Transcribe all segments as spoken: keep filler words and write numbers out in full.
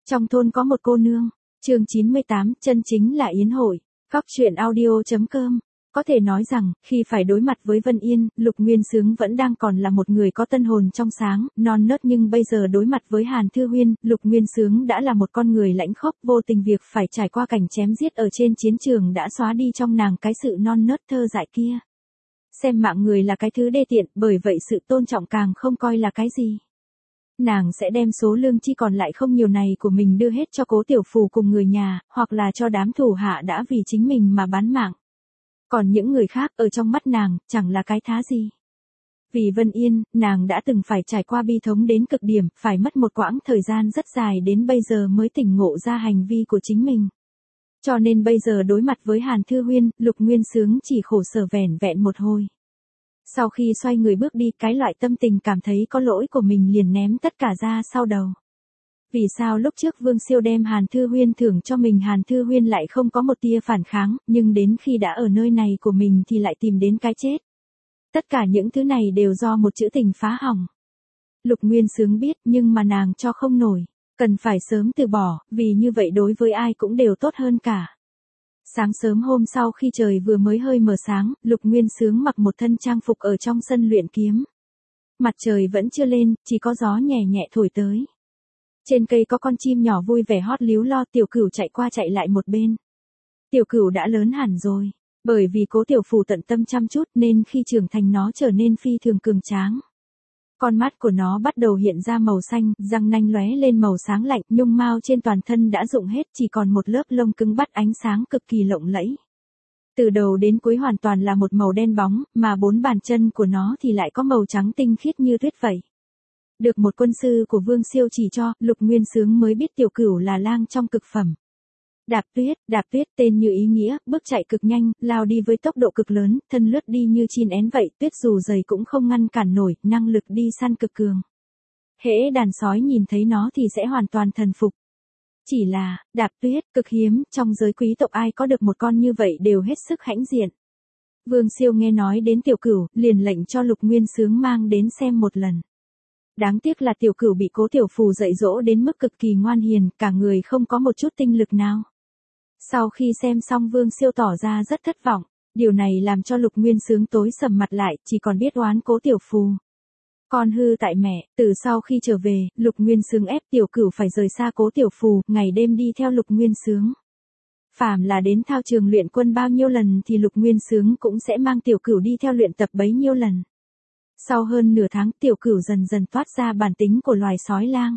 Trong thôn có một cô nương. Chương chín mươi tám, chân chính là yến hội. Góc truyện audio.com. Có thể nói rằng, khi phải đối mặt với Vân Yên, Lục Nguyên Xướng vẫn đang còn là một người có tân hồn trong sáng, non nớt, nhưng bây giờ đối mặt với Hàn Thư Huyên, Lục Nguyên Xướng đã là một con người lãnh khốc, vô tình việc phải trải qua cảnh chém giết ở trên chiến trường đã xóa đi trong nàng cái sự non nớt thơ dại kia. Xem mạng người là cái thứ đê tiện, bởi vậy sự tôn trọng càng không coi là cái gì. Nàng sẽ đem số lương chi còn lại không nhiều này của mình đưa hết cho Cố Tiểu Phù cùng người nhà, hoặc là cho đám thủ hạ đã vì chính mình mà bán mạng. Còn những người khác ở trong mắt nàng, chẳng là cái thá gì. Vì Vân Yên, nàng đã từng phải trải qua bi thống đến cực điểm, phải mất một quãng thời gian rất dài đến bây giờ mới tỉnh ngộ ra hành vi của chính mình. Cho nên bây giờ đối mặt với Hàn Thư Huyên, Lục Nguyên Xướng chỉ khổ sở vẻn vẹn một hồi. Sau khi xoay người bước đi, cái loại tâm tình cảm thấy có lỗi của mình liền ném tất cả ra sau đầu. Vì sao lúc trước Vương Siêu đem Hàn Thư Huyên thưởng cho mình, Hàn Thư Huyên lại không có một tia phản kháng, nhưng đến khi đã ở nơi này của mình thì lại tìm đến cái chết. Tất cả những thứ này đều do một chữ tình phá hỏng. Lục Nguyên Xướng biết, nhưng mà nàng cho không nổi, cần phải sớm từ bỏ, vì như vậy đối với ai cũng đều tốt hơn cả. Sáng sớm hôm sau khi trời vừa mới hơi mờ sáng, Lục Nguyên Xướng mặc một thân trang phục ở trong sân luyện kiếm. Mặt trời vẫn chưa lên, chỉ có gió nhẹ nhẹ thổi tới. Trên cây có con chim nhỏ vui vẻ hót líu lo, Tiểu Cửu chạy qua chạy lại một bên. Tiểu Cửu đã lớn hẳn rồi, bởi vì Cố Tiểu Phù tận tâm chăm chút nên khi trưởng thành nó trở nên phi thường cường tráng. Con mắt của nó bắt đầu hiện ra màu xanh, răng nanh lóe lên màu sáng lạnh, nhung mao trên toàn thân đã rụng hết, chỉ còn một lớp lông cứng bắt ánh sáng cực kỳ lộng lẫy. Từ đầu đến cuối hoàn toàn là một màu đen bóng, mà bốn bàn chân của nó thì lại có màu trắng tinh khiết như tuyết vậy. Được một quân sư của Vương Siêu chỉ cho, Lục Nguyên Xướng mới biết Tiểu Cửu là lang trong cực phẩm. Đạp tuyết, đạp tuyết tên như ý nghĩa, bước chạy cực nhanh, lao đi với tốc độ cực lớn, thân lướt đi như chim én vậy, tuyết dù dày cũng không ngăn cản nổi, năng lực đi săn cực cường. Hễ đàn sói nhìn thấy nó thì sẽ hoàn toàn thần phục. Chỉ là, đạp tuyết, cực hiếm, trong giới quý tộc ai có được một con như vậy đều hết sức hãnh diện. Vương Siêu nghe nói đến Tiểu Cửu, liền lệnh cho Lục Nguyên Xướng mang đến xem một lần. Đáng tiếc là Tiểu Cửu bị Cố Tiểu Phù dạy dỗ đến mức cực kỳ ngoan hiền, cả người không có một chút tinh lực nào. Sau khi xem xong Vương Siêu tỏ ra rất thất vọng, điều này làm cho Lục Nguyên Xướng tối sầm mặt lại, chỉ còn biết oán Cố Tiểu Phù. Con hư tại mẹ, từ sau khi trở về, Lục Nguyên Xướng ép Tiểu Cửu phải rời xa Cố Tiểu Phù, ngày đêm đi theo Lục Nguyên Xướng. Phàm là đến thao trường luyện quân bao nhiêu lần thì Lục Nguyên Xướng cũng sẽ mang Tiểu Cửu đi theo luyện tập bấy nhiêu lần. Sau hơn nửa tháng, Tiểu Cửu dần dần toát ra bản tính của loài sói lang.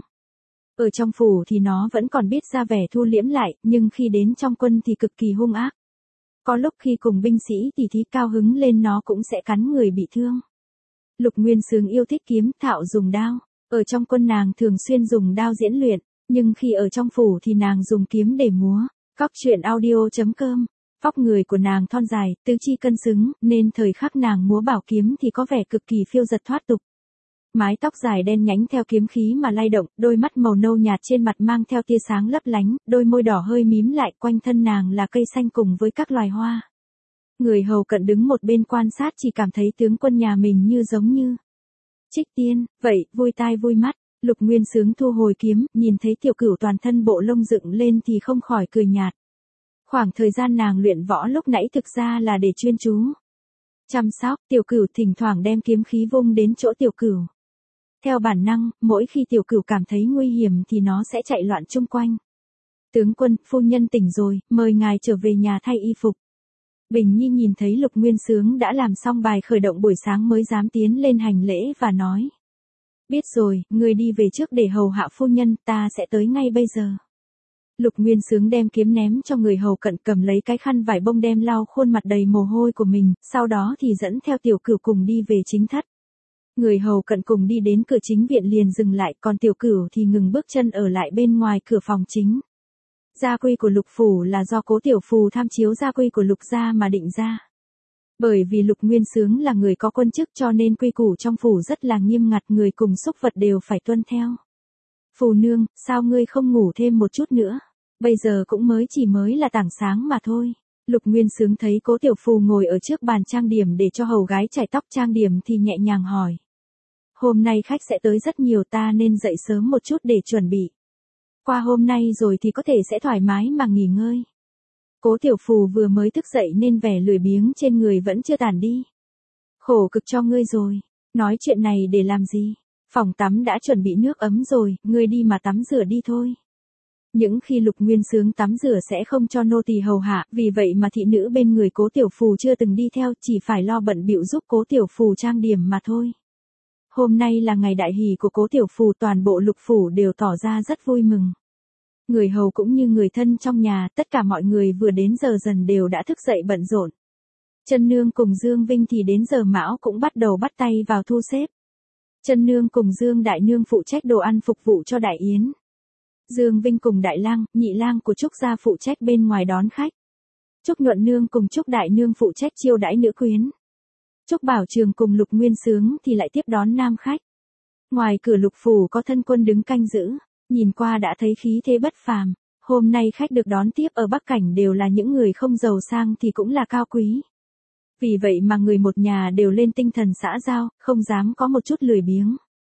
Ở trong phủ thì nó vẫn còn biết ra vẻ thu liễm lại, nhưng khi đến trong quân thì cực kỳ hung ác. Có lúc khi cùng binh sĩ tỉ thí cao hứng lên nó cũng sẽ cắn người bị thương. Lục Nguyên Xướng yêu thích kiếm, thạo dùng đao. Ở trong quân nàng thường xuyên dùng đao diễn luyện, nhưng khi ở trong phủ thì nàng dùng kiếm để múa. Góc truyện audio.com. Vóc người của nàng thon dài, tứ chi cân xứng, nên thời khắc nàng múa bảo kiếm thì có vẻ cực kỳ phiêu dật thoát tục. Mái tóc dài đen nhánh theo kiếm khí mà lay động, đôi mắt màu nâu nhạt trên mặt mang theo tia sáng lấp lánh, đôi môi đỏ hơi mím lại, quanh thân nàng là cây xanh cùng với các loài hoa. Người hầu cận đứng một bên quan sát chỉ cảm thấy tướng quân nhà mình như giống như trích tiên, vậy, vui tai vui mắt. Lục Nguyên Xướng thu hồi kiếm, nhìn thấy Tiểu Cửu toàn thân bộ lông dựng lên thì không khỏi cười nhạt. Khoảng thời gian nàng luyện võ lúc nãy thực ra là để chuyên chú chăm sóc Tiểu Cửu, thỉnh thoảng đem kiếm khí vung đến chỗ Tiểu Cửu. Theo bản năng, mỗi khi Tiểu Cửu cảm thấy nguy hiểm thì nó sẽ chạy loạn chung quanh. Tướng quân, phu nhân tỉnh rồi, mời ngài trở về nhà thay y phục. Bình Nhi nhìn thấy Lục Nguyên Xướng đã làm xong bài khởi động buổi sáng mới dám tiến lên hành lễ và nói. Biết rồi, người đi về trước để hầu hạ phu nhân, ta sẽ tới ngay bây giờ. Lục Nguyên Xướng đem kiếm ném cho người hầu cận, cầm lấy cái khăn vải bông đem lau khuôn mặt đầy mồ hôi của mình, sau đó thì dẫn theo Tiểu Cửu cùng đi về chính thất. Người hầu cận cùng đi đến cửa chính viện liền dừng lại, còn Tiểu Cửu thì ngừng bước chân ở lại bên ngoài cửa phòng chính. Gia quy của Lục phủ là do Cố Tiểu Phù tham chiếu gia quy của Lục gia mà định ra. Bởi vì Lục Nguyên Xướng là người có quân chức cho nên quy củ trong phủ rất là nghiêm ngặt, người cùng súc vật đều phải tuân theo. Phù nương, sao ngươi không ngủ thêm một chút nữa? Bây giờ cũng mới chỉ mới là tảng sáng mà thôi. Lục Nguyên Xướng thấy Cố Tiểu Phù ngồi ở trước bàn trang điểm để cho hầu gái chải tóc trang điểm thì nhẹ nhàng hỏi. Hôm nay khách sẽ tới rất nhiều, ta nên dậy sớm một chút để chuẩn bị. Qua hôm nay rồi thì có thể sẽ thoải mái mà nghỉ ngơi. Cố Tiểu Phù vừa mới thức dậy nên vẻ lười biếng trên người vẫn chưa tản đi. Khổ cực cho ngươi rồi, nói chuyện này để làm gì? Phòng tắm đã chuẩn bị nước ấm rồi, ngươi đi mà tắm rửa đi thôi. Những khi Lục Nguyên Xướng tắm rửa sẽ không cho nô tỳ hầu hạ, vì vậy mà thị nữ bên người Cố Tiểu Phù chưa từng đi theo, chỉ phải lo bận bịu giúp Cố Tiểu Phù trang điểm mà thôi. Hôm nay là ngày đại hỷ của Cố Tiểu Phù, toàn bộ Lục phủ đều tỏ ra rất vui mừng. Người hầu cũng như người thân trong nhà, tất cả mọi người vừa đến giờ dần đều đã thức dậy bận rộn. Chân Nương cùng Dương Vinh thì đến giờ mão cũng bắt đầu bắt tay vào thu xếp. Chân Nương cùng Dương Đại Nương phụ trách đồ ăn phục vụ cho đại yến. Dương Vinh cùng Đại Lang, Nhị Lang của Trúc gia phụ trách bên ngoài đón khách. Trúc Nhuận Nương cùng Trúc Đại Nương phụ trách chiêu đãi nữ quyến. Trúc Bảo Trường cùng Lục Nguyên Xướng thì lại tiếp đón nam khách. Ngoài cửa Lục phủ có thân quân đứng canh giữ, nhìn qua đã thấy khí thế bất phàm. Hôm nay khách được đón tiếp ở Bắc Cảnh đều là những người không giàu sang thì cũng là cao quý. Vì vậy mà người một nhà đều lên tinh thần xã giao, không dám có một chút lười biếng.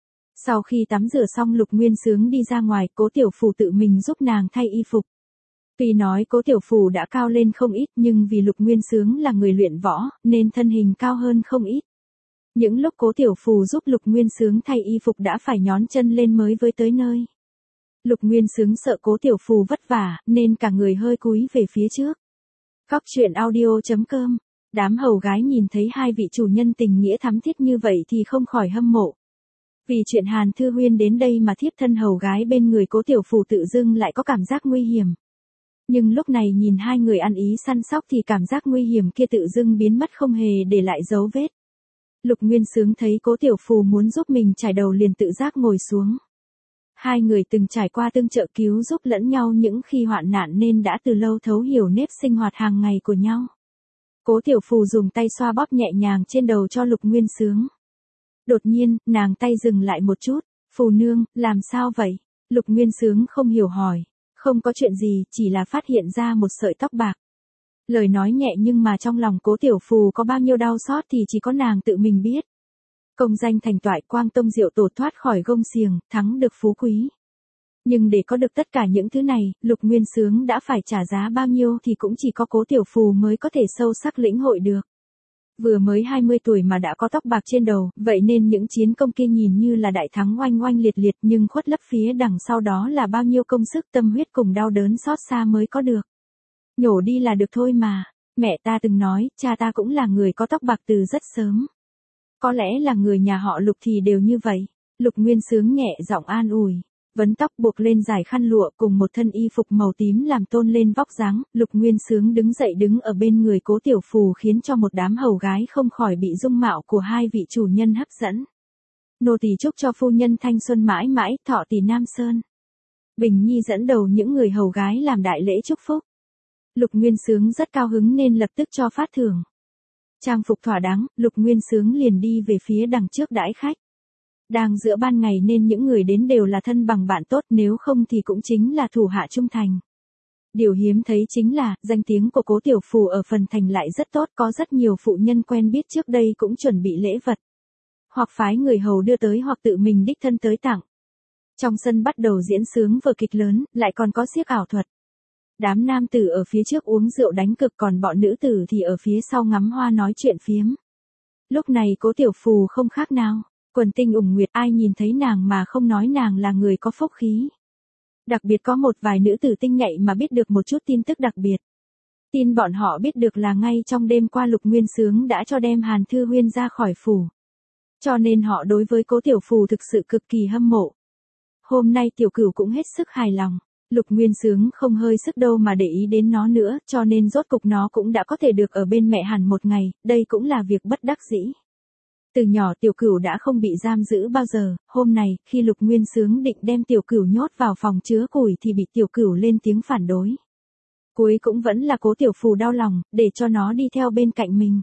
Sau khi tắm rửa xong Lục Nguyên Xướng đi ra ngoài, Cố Tiểu Phù tự mình giúp nàng thay y phục. Tuy nói Cố Tiểu Phù đã cao lên không ít nhưng vì Lục Nguyên Xướng là người luyện võ, nên thân hình cao hơn không ít. Những lúc Cố Tiểu Phù giúp Lục Nguyên Xướng thay y phục đã phải nhón chân lên mới với tới nơi. Lục Nguyên Xướng sợ Cố Tiểu Phù vất vả, nên cả người hơi cúi về phía trước. Cóc truyện audio chấm com. Đám hầu gái nhìn thấy hai vị chủ nhân tình nghĩa thắm thiết như vậy thì không khỏi hâm mộ. Vì chuyện Hàn Thư Huyên đến đây mà thiếp thân hầu gái bên người Cố Tiểu Phù tự dưng lại có cảm giác nguy hiểm. Nhưng lúc này nhìn hai người ăn ý săn sóc thì cảm giác nguy hiểm kia tự dưng biến mất không hề để lại dấu vết. Lục Nguyên Xướng thấy Cố Tiểu Phù muốn giúp mình trải đầu liền tự giác ngồi xuống. Hai người từng trải qua tương trợ cứu giúp lẫn nhau những khi hoạn nạn nên đã từ lâu thấu hiểu nếp sinh hoạt hàng ngày của nhau. Cố Tiểu Phù dùng tay xoa bóp nhẹ nhàng trên đầu cho Lục Nguyên Xướng. Đột nhiên, nàng tay dừng lại một chút. Phù nương, làm sao vậy? Lục Nguyên Xướng không hiểu hỏi. Không có chuyện gì, chỉ là phát hiện ra một sợi tóc bạc. Lời nói nhẹ nhưng mà trong lòng Cố Tiểu Phù có bao nhiêu đau xót thì chỉ có nàng tự mình biết. Công danh thành toại, Quang Tông Diệu Tổ thoát khỏi gông xiềng, thắng được phú quý. Nhưng để có được tất cả những thứ này, Lục Nguyên Xướng đã phải trả giá bao nhiêu thì cũng chỉ có Cố Tiểu Phù mới có thể sâu sắc lĩnh hội được. Vừa mới hai mươi tuổi mà đã có tóc bạc trên đầu, vậy nên những chiến công kia nhìn như là đại thắng oanh oanh liệt liệt nhưng khuất lấp phía đằng sau đó là bao nhiêu công sức tâm huyết cùng đau đớn xót xa mới có được. Nhổ đi là được thôi mà, mẹ ta từng nói, cha ta cũng là người có tóc bạc từ rất sớm. Có lẽ là người nhà họ Lục thì đều như vậy. Lục Nguyên Xướng nhẹ giọng an ủi. Vấn tóc buộc lên dài khăn lụa cùng một thân y phục màu tím làm tôn lên vóc dáng, Lục Nguyên Xướng đứng dậy đứng ở bên người Cố Tiểu Phù khiến cho một đám hầu gái không khỏi bị dung mạo của hai vị chủ nhân hấp dẫn. Nô tỳ chúc cho phu nhân thanh xuân mãi mãi, thọ tỷ Nam Sơn. Bình Nhi dẫn đầu những người hầu gái làm đại lễ chúc phúc. Lục Nguyên Xướng rất cao hứng nên lập tức cho phát thưởng. Trang phục thỏa đáng, Lục Nguyên Xướng liền đi về phía đằng trước đãi khách. Đang giữa ban ngày nên những người đến đều là thân bằng bạn tốt, nếu không thì cũng chính là thủ hạ trung thành. Điều hiếm thấy chính là, danh tiếng của Cố Tiểu Phù ở phần thành lại rất tốt, có rất nhiều phụ nhân quen biết trước đây cũng chuẩn bị lễ vật. Hoặc phái người hầu đưa tới hoặc tự mình đích thân tới tặng. Trong sân bắt đầu diễn sướng vở kịch lớn, lại còn có xiếc ảo thuật. Đám nam tử ở phía trước uống rượu đánh cực còn bọn nữ tử thì ở phía sau ngắm hoa nói chuyện phiếm. Lúc này Cố Tiểu Phù không khác nào. Quần tinh ủng nguyệt, ai nhìn thấy nàng mà không nói nàng là người có phúc khí. Đặc biệt có một vài nữ tử tinh nhạy mà biết được một chút tin tức đặc biệt. Tin bọn họ biết được là ngay trong đêm qua Lục Nguyên Xướng đã cho đem Hàn Thư Huyên ra khỏi phủ. Cho nên họ đối với Cố Tiểu Phù thực sự cực kỳ hâm mộ. Hôm nay Tiểu Cửu cũng hết sức hài lòng. Lục Nguyên Xướng không hơi sức đâu mà để ý đến nó nữa, cho nên rốt cục nó cũng đã có thể được ở bên mẹ Hàn một ngày, đây cũng là việc bất đắc dĩ. Từ nhỏ Tiểu Cửu đã không bị giam giữ bao giờ, hôm nay, khi Lục Nguyên Xướng định đem Tiểu Cửu nhốt vào phòng chứa củi thì bị Tiểu Cửu lên tiếng phản đối. Cuối cũng vẫn là Cố Tiểu Phù đau lòng, để cho nó đi theo bên cạnh mình.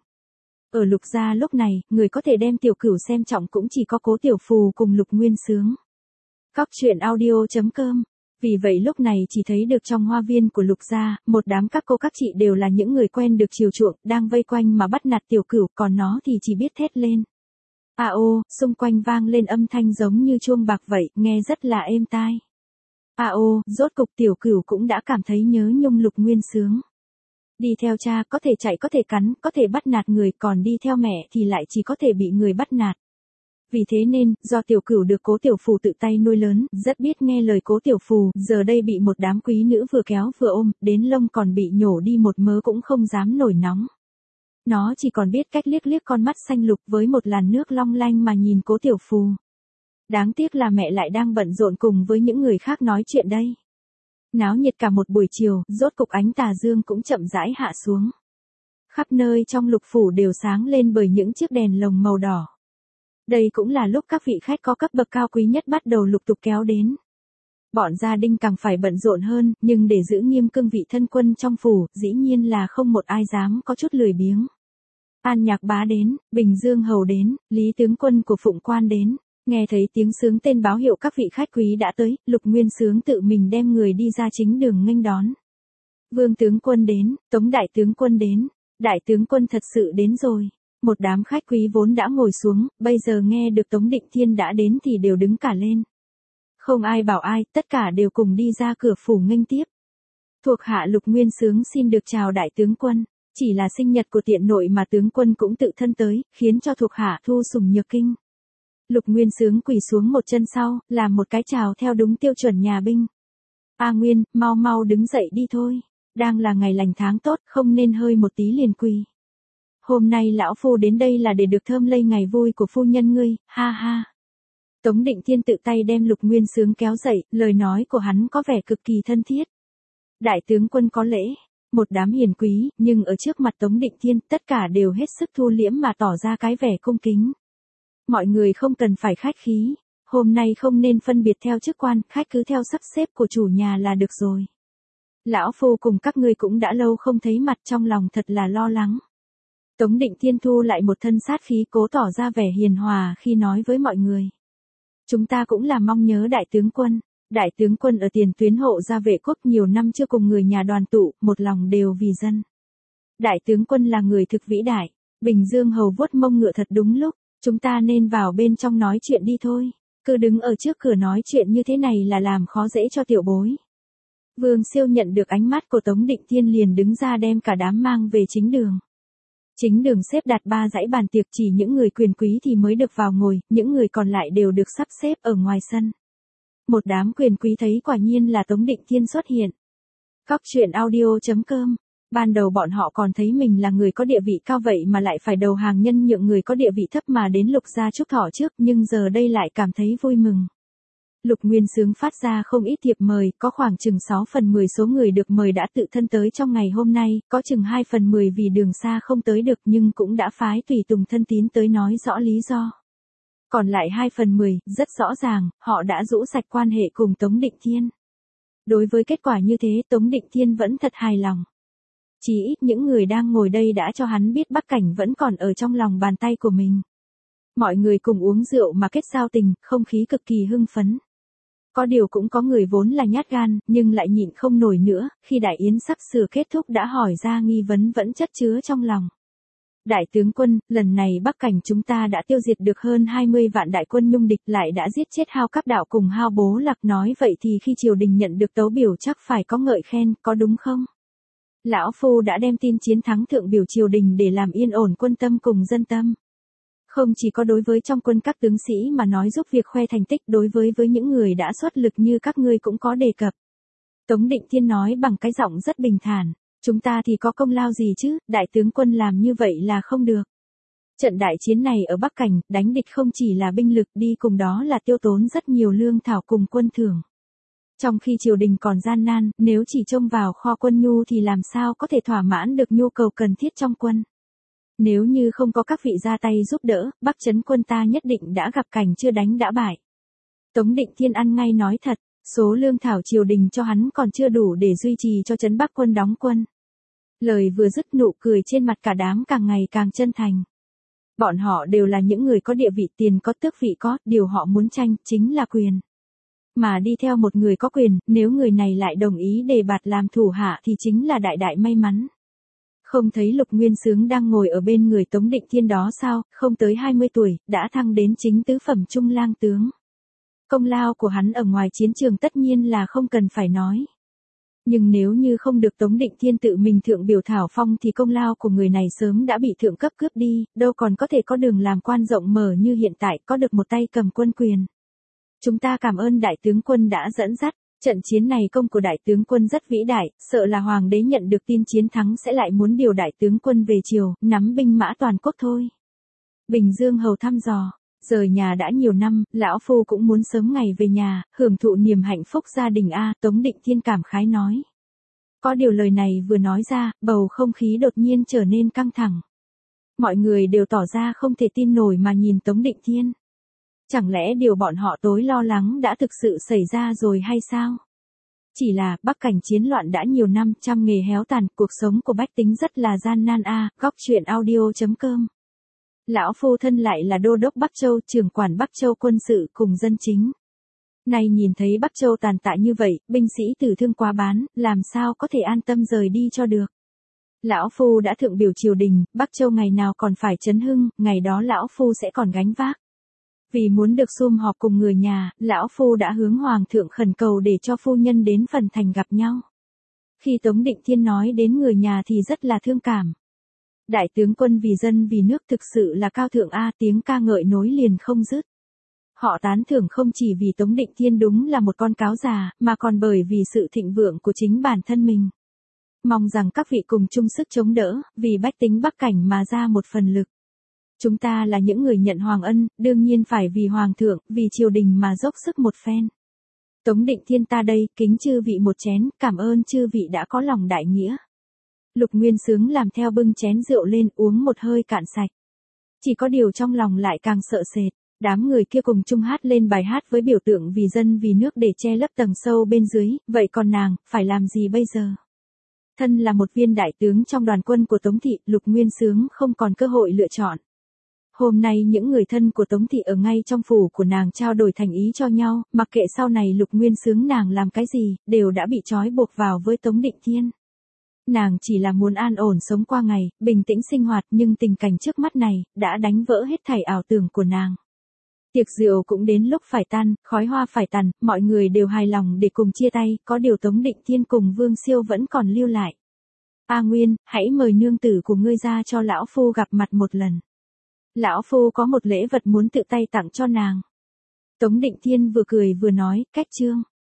Ở Lục gia lúc này, người có thể đem Tiểu Cửu xem trọng cũng chỉ có Cố Tiểu Phù cùng Lục Nguyên Xướng. Cóc truyện audio chấm com. Vì vậy lúc này chỉ thấy được trong hoa viên của Lục gia, một đám các cô các chị đều là những người quen được chiều chuộng, đang vây quanh mà bắt nạt Tiểu Cửu, còn nó thì chỉ biết thét lên. À ô, xung quanh vang lên âm thanh giống như chuông bạc vậy, nghe rất là êm tai. À ô, rốt cục Tiểu Cửu cũng đã cảm thấy nhớ nhung Lục Nguyên Xướng. Đi theo cha có thể chạy có thể cắn, có thể bắt nạt người, còn đi theo mẹ thì lại chỉ có thể bị người bắt nạt. Vì thế nên, do Tiểu Cửu được Cố Tiểu Phù tự tay nuôi lớn, rất biết nghe lời Cố Tiểu Phù, giờ đây bị một đám quý nữ vừa kéo vừa ôm, đến lông còn bị nhổ đi một mớ cũng không dám nổi nóng. Nó chỉ còn biết cách liếc liếc con mắt xanh lục với một làn nước long lanh mà nhìn Cố Tiểu Phù. Đáng tiếc là mẹ lại đang bận rộn cùng với những người khác nói chuyện đây. Náo nhiệt cả một buổi chiều, rốt cục ánh tà dương cũng chậm rãi hạ xuống. Khắp nơi trong Lục phủ đều sáng lên bởi những chiếc đèn lồng màu đỏ. Đây cũng là lúc các vị khách có cấp bậc cao quý nhất bắt đầu lục tục kéo đến. Bọn gia đình càng phải bận rộn hơn, nhưng để giữ nghiêm cương vị thân quân trong phủ, dĩ nhiên là không một ai dám có chút lười biếng. An Nhạc Bá đến, Bình Dương Hầu đến, Lý tướng quân của Phụng Quan đến. Nghe thấy tiếng sướng tên báo hiệu các vị khách quý đã tới, Lục Nguyên Xướng tự mình đem người đi ra chính đường nghênh đón. Vương tướng quân đến, Tống đại tướng quân đến, đại tướng quân thật sự đến rồi. Một đám khách quý vốn đã ngồi xuống, bây giờ nghe được Tống Định Thiên đã đến thì đều đứng cả lên. Không ai bảo ai, tất cả đều cùng đi ra cửa phủ nghênh tiếp. Thuộc hạ Lục Nguyên Xướng xin được chào đại tướng quân, chỉ là sinh nhật của tiện nội mà tướng quân cũng tự thân tới, khiến cho thuộc hạ thu sùng nhược kinh. Lục Nguyên Xướng quỳ xuống một chân sau, làm một cái chào theo đúng tiêu chuẩn nhà binh. A Nguyên, mau mau đứng dậy đi thôi, đang là ngày lành tháng tốt, không nên hơi một tí liền quỳ. Hôm nay lão phu đến đây là để được thơm lây ngày vui của phu nhân ngươi, ha ha. Tống Định Thiên tự tay đem Lục Nguyên Xướng kéo dậy, lời nói của hắn có vẻ cực kỳ thân thiết. Đại tướng quân có lễ, một đám hiền quý, nhưng ở trước mặt Tống Định Thiên tất cả đều hết sức thu liễm mà tỏ ra cái vẻ cung kính. Mọi người không cần phải khách khí, hôm nay không nên phân biệt theo chức quan, khách cứ theo sắp xếp của chủ nhà là được rồi. Lão phu cùng các ngươi cũng đã lâu không thấy mặt, trong lòng thật là lo lắng. Tống Định Thiên thu lại một thân sát khí, cố tỏ ra vẻ hiền hòa khi nói với mọi người. Chúng ta cũng là mong nhớ đại tướng quân. Đại tướng quân ở tiền tuyến hộ gia vệ quốc nhiều năm chưa cùng người nhà đoàn tụ, một lòng đều vì dân. Đại tướng quân là người thực vĩ đại. Bình Dương Hầu vuốt mông ngựa thật đúng lúc. Chúng ta nên vào bên trong nói chuyện đi thôi. Cứ đứng ở trước cửa nói chuyện như thế này là làm khó dễ cho tiểu bối. Vương Siêu nhận được ánh mắt của Tống Định Thiên liền đứng ra đem cả đám mang về chính đường. Chính đường xếp đặt ba dãy bàn tiệc, chỉ những người quyền quý thì mới được vào ngồi, những người còn lại đều được sắp xếp ở ngoài sân. Một đám quyền quý thấy quả nhiên là Tống Định Thiên xuất hiện. Góc truyện audio chấm com. Ban đầu bọn họ còn thấy mình là người có địa vị cao vậy mà lại phải đầu hàng nhân nhượng người có địa vị thấp mà đến Lục gia chúc thọ trước, nhưng giờ đây lại cảm thấy vui mừng. Lục Nguyên Xướng phát ra không ít thiệp mời, có khoảng chừng sáu phần mười số người được mời đã tự thân tới trong ngày hôm nay, có chừng hai phần mười vì đường xa không tới được nhưng cũng đã phái tùy tùng thân tín tới nói rõ lý do. Còn lại hai phần mười, rất rõ ràng, họ đã rũ sạch quan hệ cùng Tống Định Thiên. Đối với kết quả như thế, Tống Định Thiên vẫn thật hài lòng. Chỉ ít những người đang ngồi đây đã cho hắn biết Bắc Cảnh vẫn còn ở trong lòng bàn tay của mình. Mọi người cùng uống rượu mà kết giao tình, không khí cực kỳ hưng phấn. Có điều cũng có người vốn là nhát gan, nhưng lại nhịn không nổi nữa, khi đại yến sắp sửa kết thúc đã hỏi ra nghi vấn vẫn chất chứa trong lòng. Đại tướng quân, lần này Bắc Cảnh chúng ta đã tiêu diệt được hơn hai mươi vạn đại quân Nhung địch, lại đã giết chết Hao Các Đạo cùng Hao Bố Lạc, nói vậy thì khi triều đình nhận được tấu biểu chắc phải có ngợi khen, có đúng không? Lão Phu đã đem tin chiến thắng thượng biểu triều đình để làm yên ổn quân tâm cùng dân tâm. Không chỉ có đối với trong quân các tướng sĩ mà nói giúp việc khoe thành tích, đối với với những người đã xuất lực như các ngươi cũng có đề cập. Tống Định Thiên nói bằng cái giọng rất bình thản, chúng ta thì có công lao gì chứ, đại tướng quân làm như vậy là không được. Trận đại chiến này ở Bắc Cảnh, đánh địch không chỉ là binh lực, đi cùng đó là tiêu tốn rất nhiều lương thảo cùng quân thưởng. Trong khi triều đình còn gian nan, nếu chỉ trông vào kho quân nhu thì làm sao có thể thỏa mãn được nhu cầu cần thiết trong quân. Nếu như không có các vị ra tay giúp đỡ, Bắc trấn quân ta nhất định đã gặp cảnh chưa đánh đã bại. Tống Định Thiên ăn ngay nói thật, số lương thảo triều đình cho hắn còn chưa đủ để duy trì cho trấn Bắc quân đóng quân. Lời vừa dứt, nụ cười trên mặt cả đám càng ngày càng chân thành. Bọn họ đều là những người có địa vị, tiền có, tước vị có, điều họ muốn tranh chính là quyền. Mà đi theo một người có quyền, nếu người này lại đồng ý đề bạt làm thủ hạ thì chính là đại đại may mắn. Không thấy Lục Nguyên Xướng đang ngồi ở bên người Tống Định Thiên đó sao, không tới hai mươi tuổi, đã thăng đến chính tứ phẩm trung lang tướng. Công lao của hắn ở ngoài chiến trường tất nhiên là không cần phải nói. Nhưng nếu như không được Tống Định Thiên tự mình thượng biểu thảo phong thì công lao của người này sớm đã bị thượng cấp cướp đi, đâu còn có thể có đường làm quan rộng mở như hiện tại, có được một tay cầm quân quyền. Chúng ta cảm ơn đại tướng quân đã dẫn dắt, trận chiến này công của đại tướng quân rất vĩ đại, sợ là hoàng đế nhận được tin chiến thắng sẽ lại muốn điều đại tướng quân về triều, nắm binh mã toàn quốc thôi. Bình Dương hầu thăm dò. Rời nhà đã nhiều năm, lão phu cũng muốn sớm ngày về nhà, hưởng thụ niềm hạnh phúc gia đình a, Tống Định Thiên cảm khái nói. Có điều lời này vừa nói ra, bầu không khí đột nhiên trở nên căng thẳng. Mọi người đều tỏ ra không thể tin nổi mà nhìn Tống Định Thiên. Chẳng lẽ điều bọn họ tối lo lắng đã thực sự xảy ra rồi hay sao? Chỉ là, Bắc cảnh chiến loạn đã nhiều năm, trăm nghề héo tàn, cuộc sống của bách tính rất là gian nan a, góc truyện audio chấm com. Lão phu thân lại là đô đốc Bắc Châu, trưởng quản Bắc Châu quân sự cùng dân chính. Nay nhìn thấy Bắc Châu tàn tạ như vậy, binh sĩ tử thương quá bán, làm sao có thể an tâm rời đi cho được. Lão phu đã thượng biểu triều đình, Bắc Châu ngày nào còn phải chấn hưng, ngày đó lão phu sẽ còn gánh vác. Vì muốn được sum họp cùng người nhà, lão phu đã hướng hoàng thượng khẩn cầu để cho phu nhân đến phần thành gặp nhau. Khi Tống Định Thiên nói đến người nhà thì rất là thương cảm. Đại tướng quân vì dân vì nước thực sự là cao thượng a, tiếng ca ngợi nối liền không dứt. Họ tán thưởng không chỉ vì Tống Định Thiên đúng là một con cáo già, mà còn bởi vì sự thịnh vượng của chính bản thân mình. Mong rằng các vị cùng chung sức chống đỡ, vì bách tính Bắc cảnh mà ra một phần lực. Chúng ta là những người nhận hoàng ân, đương nhiên phải vì hoàng thượng, vì triều đình mà dốc sức một phen. Tống Định Thiên ta đây, kính chư vị một chén, cảm ơn chư vị đã có lòng đại nghĩa. Lục Nguyên Xướng làm theo bưng chén rượu lên uống một hơi cạn sạch. Chỉ có điều trong lòng lại càng sợ sệt. Đám người kia cùng chung hát lên bài hát với biểu tượng vì dân vì nước để che lấp tầng sâu bên dưới, vậy còn nàng, phải làm gì bây giờ? Thân là một viên đại tướng trong đoàn quân của Tống Thị, Lục Nguyên Xướng không còn cơ hội lựa chọn. Hôm nay những người thân của Tống Thị ở ngay trong phủ của nàng trao đổi thành ý cho nhau, mặc kệ sau này Lục Nguyên Xướng nàng làm cái gì, đều đã bị trói buộc vào với Tống Định Thiên. Nàng chỉ là muốn an ổn sống qua ngày, bình tĩnh sinh hoạt, nhưng tình cảnh trước mắt này, đã đánh vỡ hết thảy ảo tưởng của nàng. Tiệc rượu cũng đến lúc phải tan, khói hoa phải tàn, mọi người đều hài lòng để cùng chia tay, có điều Tống Định Thiên cùng Vương Siêu vẫn còn lưu lại. A Nguyên, hãy mời nương tử của ngươi ra cho lão phu gặp mặt một lần. Lão phu có một lễ vật muốn tự tay tặng cho nàng. Tống Định Thiên vừa cười vừa nói, cách chương.